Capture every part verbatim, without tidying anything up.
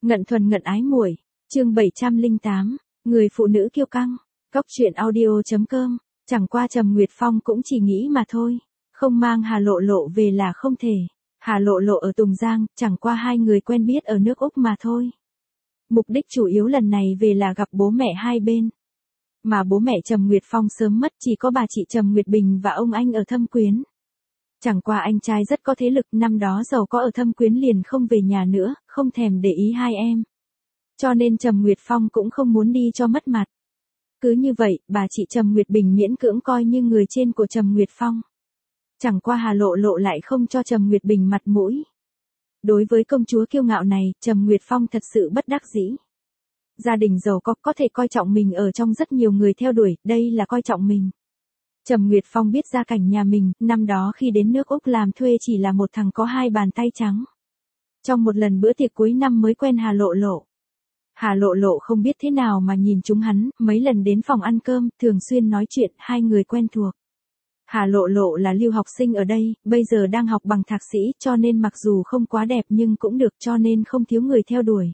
Ngận thuần ngận ái muội, chương bảy trăm lẻ tám, người phụ nữ kiêu căng, cóc truyện audio chấm com, chẳng qua Trầm Nguyệt Phong cũng chỉ nghĩ mà thôi, không mang Hà Lộ Lộ về là không thể. Hà Lộ Lộ ở Tùng Giang, chẳng qua hai người quen biết ở nước Úc mà thôi. Mục đích chủ yếu lần này về là gặp bố mẹ hai bên. Mà bố mẹ Trầm Nguyệt Phong sớm mất, chỉ có bà chị Trầm Nguyệt Bình và ông anh ở Thâm Quyến. Chẳng qua anh trai rất có thế lực, năm đó giàu có ở Thâm Quyến liền không về nhà nữa, không thèm để ý hai em. Cho nên Trầm Nguyệt Phong cũng không muốn đi cho mất mặt. Cứ như vậy, bà chị Trầm Nguyệt Bình miễn cưỡng coi như người trên của Trầm Nguyệt Phong. Chẳng qua Hà Lộ Lộ lại không cho Trầm Nguyệt Bình mặt mũi. Đối với công chúa kiêu ngạo này, Trầm Nguyệt Phong thật sự bất đắc dĩ. Gia đình giàu có có thể coi trọng mình ở trong rất nhiều người theo đuổi, đây là coi trọng mình. Trầm Nguyệt Phong biết gia cảnh nhà mình, năm đó khi đến nước Úc làm thuê chỉ là một thằng có hai bàn tay trắng. Trong một lần bữa tiệc cuối năm mới quen Hà Lộ Lộ. Hà Lộ Lộ không biết thế nào mà nhìn chúng hắn, mấy lần đến phòng ăn cơm, thường xuyên nói chuyện, hai người quen thuộc. Hà Lộ Lộ là lưu học sinh ở đây, bây giờ đang học bằng thạc sĩ, cho nên mặc dù không quá đẹp nhưng cũng được, cho nên không thiếu người theo đuổi.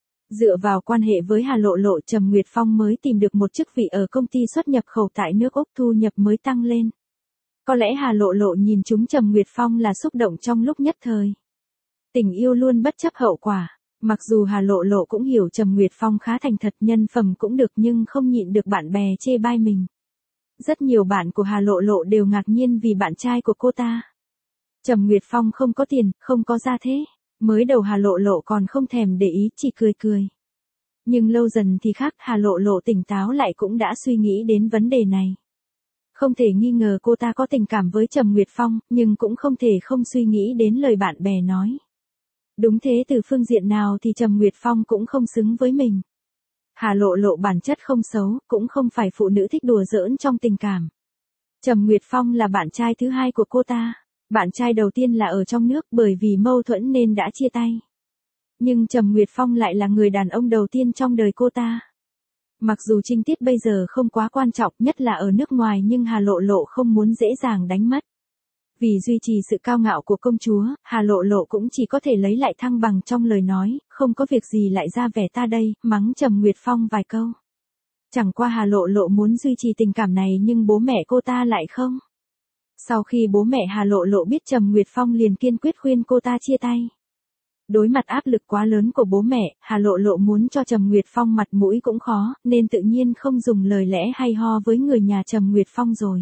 Dựa vào quan hệ với Hà Lộ Lộ, Trầm Nguyệt Phong mới tìm được một chức vị ở công ty xuất nhập khẩu tại nước Úc, thu nhập mới tăng lên. Có lẽ Hà Lộ Lộ nhìn chúng Trầm Nguyệt Phong là xúc động trong lúc nhất thời. Tình yêu luôn bất chấp hậu quả. Mặc dù Hà Lộ Lộ cũng hiểu Trầm Nguyệt Phong khá thành thật, nhân phẩm cũng được, nhưng không nhịn được bạn bè chê bai mình. Rất nhiều bạn của Hà Lộ Lộ đều ngạc nhiên vì bạn trai của cô ta. Trầm Nguyệt Phong không có tiền, không có gia thế. Mới đầu Hà Lộ Lộ còn không thèm để ý, chỉ cười cười. Nhưng lâu dần thì khác, Hà Lộ Lộ tỉnh táo lại cũng đã suy nghĩ đến vấn đề này. Không thể nghi ngờ cô ta có tình cảm với Trầm Nguyệt Phong, nhưng cũng không thể không suy nghĩ đến lời bạn bè nói. Đúng thế, từ phương diện nào thì Trầm Nguyệt Phong cũng không xứng với mình. Hà Lộ Lộ bản chất không xấu, cũng không phải phụ nữ thích đùa giỡn trong tình cảm. Trầm Nguyệt Phong là bạn trai thứ hai của cô ta. Bạn trai đầu tiên là ở trong nước, bởi vì mâu thuẫn nên đã chia tay. Nhưng Trầm Nguyệt Phong lại là người đàn ông đầu tiên trong đời cô ta. Mặc dù trinh tiết bây giờ không quá quan trọng, nhất là ở nước ngoài, nhưng Hà Lộ Lộ không muốn dễ dàng đánh mất. Vì duy trì sự cao ngạo của công chúa, Hà Lộ Lộ cũng chỉ có thể lấy lại thăng bằng trong lời nói, không có việc gì lại ra vẻ ta đây, mắng Trầm Nguyệt Phong vài câu. Chẳng qua Hà Lộ Lộ muốn duy trì tình cảm này nhưng bố mẹ cô ta lại không. Sau khi bố mẹ Hà Lộ Lộ biết Trầm Nguyệt Phong liền kiên quyết khuyên cô ta chia tay. Đối mặt áp lực quá lớn của bố mẹ, Hà Lộ Lộ muốn cho Trầm Nguyệt Phong mặt mũi cũng khó, nên tự nhiên không dùng lời lẽ hay ho với người nhà Trầm Nguyệt Phong rồi.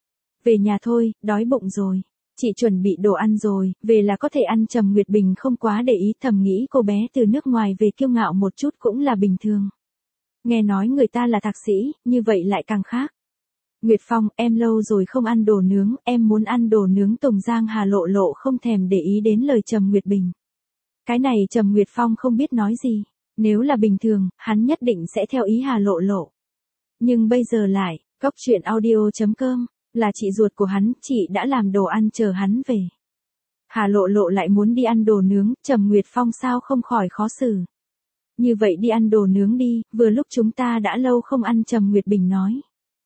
Về nhà thôi, đói bụng rồi. Chị chuẩn bị đồ ăn rồi, về là có thể ăn. Trầm Nguyệt Bình không quá để ý, thầm nghĩ cô bé từ nước ngoài về kiêu ngạo một chút cũng là bình thường. Nghe nói người ta là thạc sĩ, như vậy lại càng khác. Nguyệt Phong, em lâu rồi không ăn đồ nướng, em muốn ăn đồ nướng Tùng Giang. Hà Lộ Lộ không thèm để ý đến lời Trầm Nguyệt Bình. Cái này Trầm Nguyệt Phong không biết nói gì. Nếu là bình thường, hắn nhất định sẽ theo ý Hà Lộ Lộ. Nhưng bây giờ lại, cóc truyện audio chấm com, là chị ruột của hắn, chị đã làm đồ ăn chờ hắn về. Hà Lộ Lộ lại muốn đi ăn đồ nướng, Trầm Nguyệt Phong sao không khỏi khó xử. Như vậy đi ăn đồ nướng đi, vừa lúc chúng ta đã lâu không ăn. Trầm Nguyệt Bình nói.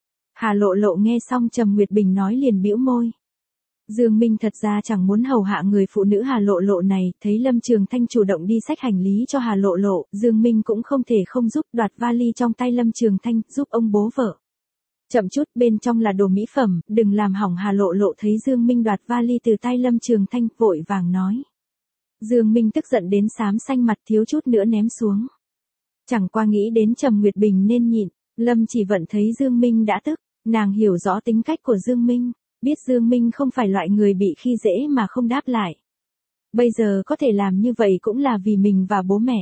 Hà Lộ Lộ nghe xong Trầm Nguyệt Bình nói liền bĩu môi. Dương Minh thật ra chẳng muốn hầu hạ người phụ nữ Hà Lộ Lộ này, thấy Lâm Trường Thanh chủ động đi xách hành lý cho Hà Lộ Lộ, Dương Minh cũng không thể không giúp, đoạt vali trong tay Lâm Trường Thanh, giúp ông bố vợ. Chậm chút, bên trong là đồ mỹ phẩm, đừng làm hỏng. Hà Lộ Lộ thấy Dương Minh đoạt vali từ tay Lâm Trường Thanh, vội vàng nói. Dương Minh tức giận đến xám xanh mặt, thiếu chút nữa ném xuống. Chẳng qua nghĩ đến Trầm Nguyệt Bình nên nhịn. Lâm Chỉ Vận thấy Dương Minh đã tức, nàng hiểu rõ tính cách của Dương Minh, biết Dương Minh không phải loại người bị khi dễ mà không đáp lại. Bây giờ có thể làm như vậy cũng là vì mình và bố mẹ.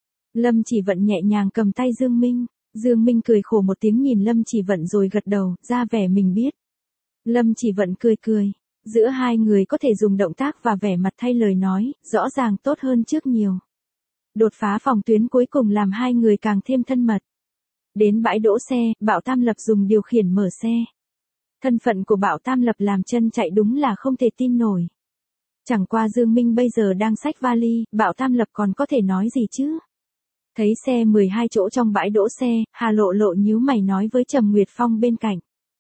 Lâm Chỉ Vận nhẹ nhàng cầm tay Dương Minh, Dương Minh cười khổ một tiếng nhìn Lâm Chỉ Vận rồi gật đầu, ra vẻ mình biết. Lâm Chỉ Vận cười cười, giữa hai người có thể dùng động tác và vẻ mặt thay lời nói, rõ ràng tốt hơn trước nhiều. Đột phá phòng tuyến cuối cùng làm hai người càng thêm thân mật. Đến bãi đỗ xe, Bảo Tam Lập dùng điều khiển mở xe. Thân phận của Bảo Tam Lập làm chân chạy đúng là không thể tin nổi. Chẳng qua Dương Minh bây giờ đang xách vali, Bảo Tam Lập còn có thể nói gì chứ? Thấy xe mười hai chỗ trong bãi đỗ xe, Hà Lộ Lộ nhíu mày nói với Trầm Nguyệt Phong bên cạnh.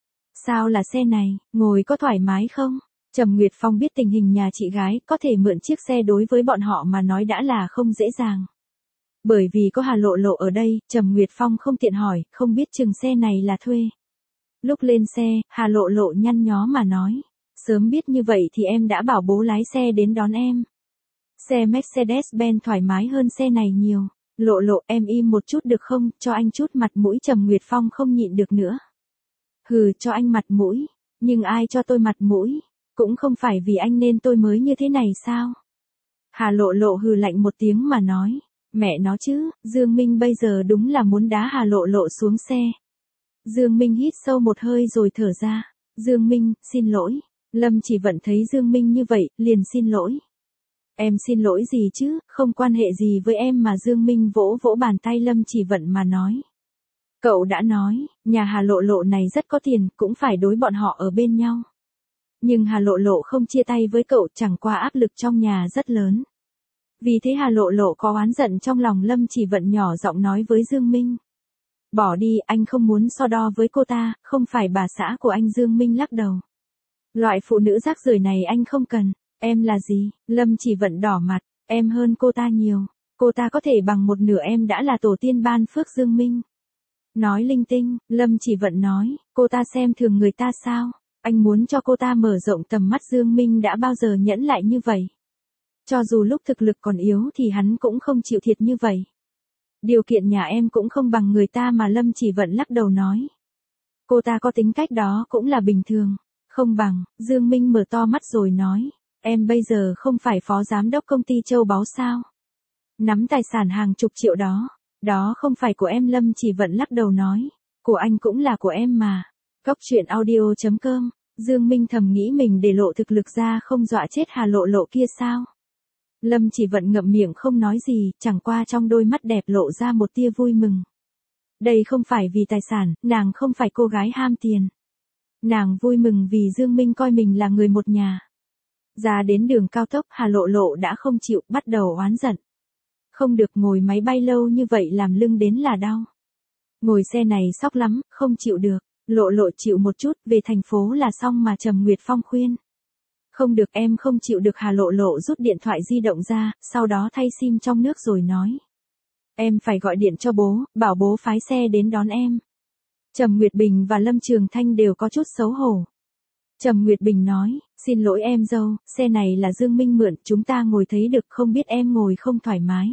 Sao là xe này, ngồi có thoải mái không? Trầm Nguyệt Phong biết tình hình nhà chị gái, có thể mượn chiếc xe đối với bọn họ mà nói đã là không dễ dàng. Bởi vì có Hà Lộ Lộ ở đây, Trầm Nguyệt Phong không tiện hỏi, không biết chừng xe này là thuê. Lúc lên xe, Hà Lộ Lộ nhăn nhó mà nói. Sớm biết như vậy thì em đã bảo bố lái xe đến đón em. Xe Mercedes-Benz thoải mái hơn xe này nhiều. Lộ Lộ, em im một chút được không, cho anh chút mặt mũi. Trầm Nguyệt Phong không nhịn được nữa. Hừ, cho anh mặt mũi. Nhưng ai cho tôi mặt mũi? Cũng không phải vì anh nên tôi mới như thế này sao? Hà Lộ Lộ hừ lạnh một tiếng mà nói. Mẹ nó chứ, Dương Minh bây giờ đúng là muốn đá Hà Lộ Lộ xuống xe. Dương Minh hít sâu một hơi rồi thở ra. Dương Minh, xin lỗi. Lâm Chỉ Vận thấy Dương Minh như vậy, liền xin lỗi. Em xin lỗi gì chứ, không quan hệ gì với em mà. Dương Minh vỗ vỗ bàn tay Lâm Chỉ Vận mà nói. Cậu đã nói, nhà Hà Lộ Lộ này rất có tiền, cũng phải đối bọn họ ở bên nhau. Nhưng Hà Lộ Lộ không chia tay với cậu, chẳng qua áp lực trong nhà rất lớn. Vì thế Hà Lộ Lộ có oán giận trong lòng. Lâm Chỉ Vận nhỏ giọng nói với Dương Minh. Bỏ đi, anh không muốn so đo với cô ta, không phải bà xã của anh. Dương Minh lắc đầu. Loại phụ nữ rác rưởi này anh không cần. Em là gì? Lâm Chỉ Vận đỏ mặt. Em hơn cô ta nhiều. Cô ta có thể bằng một nửa em đã là tổ tiên ban phước. Dương Minh nói linh tinh. Lâm Chỉ Vận nói, cô ta xem thường người ta sao? Anh muốn cho cô ta mở rộng tầm mắt. Dương Minh đã bao giờ nhẫn lại như vậy? Cho dù lúc thực lực còn yếu thì hắn cũng không chịu thiệt như vậy. Điều kiện nhà em cũng không bằng người ta mà. Lâm Chỉ Vận lắc đầu nói. Cô ta có tính cách đó cũng là bình thường. Không bằng. Dương Minh mở to mắt rồi nói. Em bây giờ không phải phó giám đốc công ty châu báu sao? Nắm tài sản hàng chục triệu đó. Đó không phải của em. Lâm Chỉ Vận lắc đầu nói. Của anh cũng là của em mà. Cóc truyện audio chấm com. Dương Minh thầm nghĩ mình để lộ thực lực ra không dọa chết Hà Lộ Lộ kia sao? Lâm Chỉ Vận ngậm miệng không nói gì, chẳng qua trong đôi mắt đẹp lộ ra một tia vui mừng. Đây không phải vì tài sản, nàng không phải cô gái ham tiền. Nàng vui mừng vì Dương Minh coi mình là người một nhà. Ra đến đường cao tốc, Hà Lộ Lộ đã không chịu, bắt đầu oán giận. Không được, ngồi máy bay lâu như vậy làm lưng đến là đau. Ngồi xe này sóc lắm, không chịu được. Lộ Lộ chịu một chút, về thành phố là xong mà. Trầm Nguyệt Phong khuyên. Không được, em không chịu được. Hà Lộ Lộ rút điện thoại di động ra, sau đó thay sim trong nước rồi nói. Em phải gọi điện cho bố, bảo bố phái xe đến đón em. Trầm Nguyệt Bình và Lâm Trường Thanh đều có chút xấu hổ. Trầm Nguyệt Bình nói, xin lỗi em dâu, xe này là Dương Minh mượn, chúng ta ngồi thấy được, không biết em ngồi không thoải mái.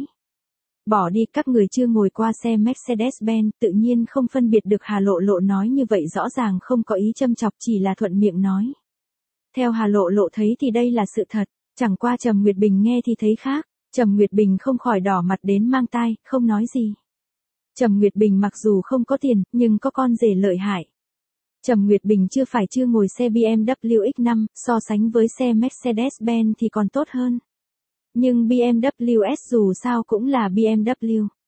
Bỏ đi, các người chưa ngồi qua xe Mercedes-Benz, tự nhiên không phân biệt được. Hà Lộ Lộ nói như vậy rõ ràng không có ý châm chọc, chỉ là thuận miệng nói. Theo Hà Lộ Lộ thấy thì đây là sự thật, chẳng qua Trầm Nguyệt Bình nghe thì thấy khác. Trầm Nguyệt Bình không khỏi đỏ mặt đến mang tai, không nói gì. Trầm Nguyệt Bình mặc dù không có tiền, nhưng có con rể lợi hại. Trầm Nguyệt Bình chưa phải chưa ngồi xe bê em vê X năm, so sánh với xe Mercedes-Benz thì còn tốt hơn. Nhưng bê em vê ét dù sao cũng là bê em vê.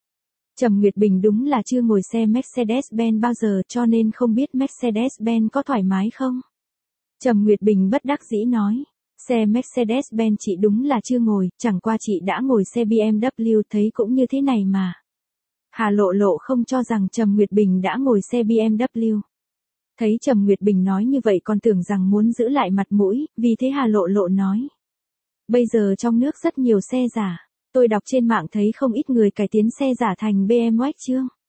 Trầm Nguyệt Bình đúng là chưa ngồi xe Mercedes-Benz bao giờ, cho nên không biết Mercedes-Benz có thoải mái không. Trầm Nguyệt Bình bất đắc dĩ nói. Xe Mercedes-Benz chị đúng là chưa ngồi, chẳng qua chị đã ngồi xe bê em vê, thấy cũng như thế này mà. Hà Lộ Lộ không cho rằng Trầm Nguyệt Bình đã ngồi xe bê em vê. Thấy Trầm Nguyệt Bình nói như vậy còn tưởng rằng muốn giữ lại mặt mũi, vì thế Hà Lộ Lộ nói. Bây giờ trong nước rất nhiều xe giả, tôi đọc trên mạng thấy không ít người cải tiến xe giả thành bê em vê chương.